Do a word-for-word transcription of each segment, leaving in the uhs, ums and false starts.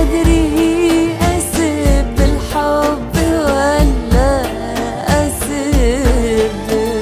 مدري أسب الحب ولا أسب.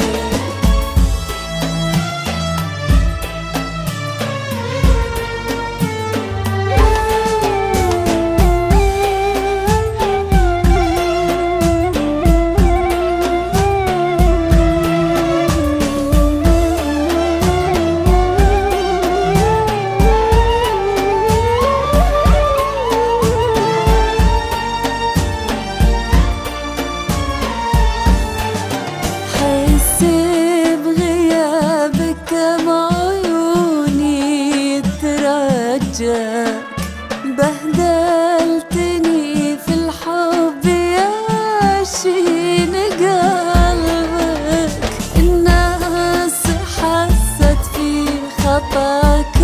بهدلتني في الحب يا شين قلبك. الناس حست في خطاك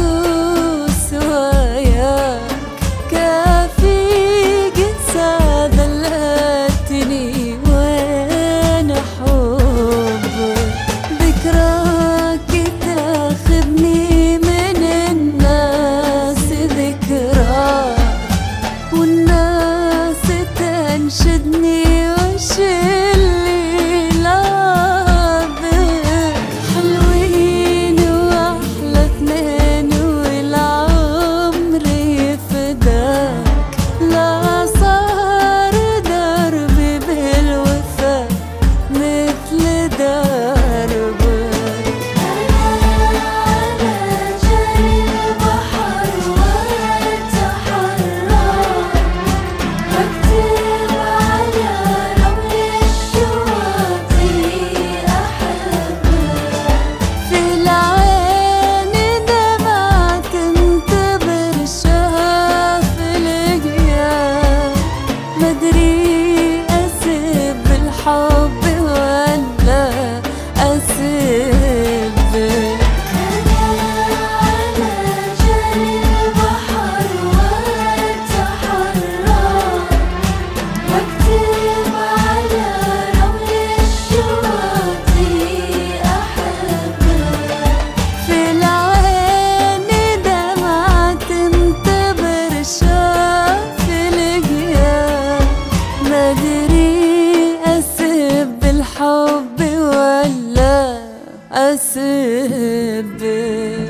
وسواياك، كافي قد ساذلتني وين حبك. ذكراك تاخذني من الناس ذكراك، والناس تنشدني وش اللي لابك. حلوين واحلى اثنين والعمر يفداك، لا صار دربي بالوفا مثل دربك. حب ولا أسب. أنا على جري البحر وأتحرك، واكتب على رمل الشواطئ أحبك. في العين دمعة تنتظر شاف القيام، مدري أسب الحب ولا أسب.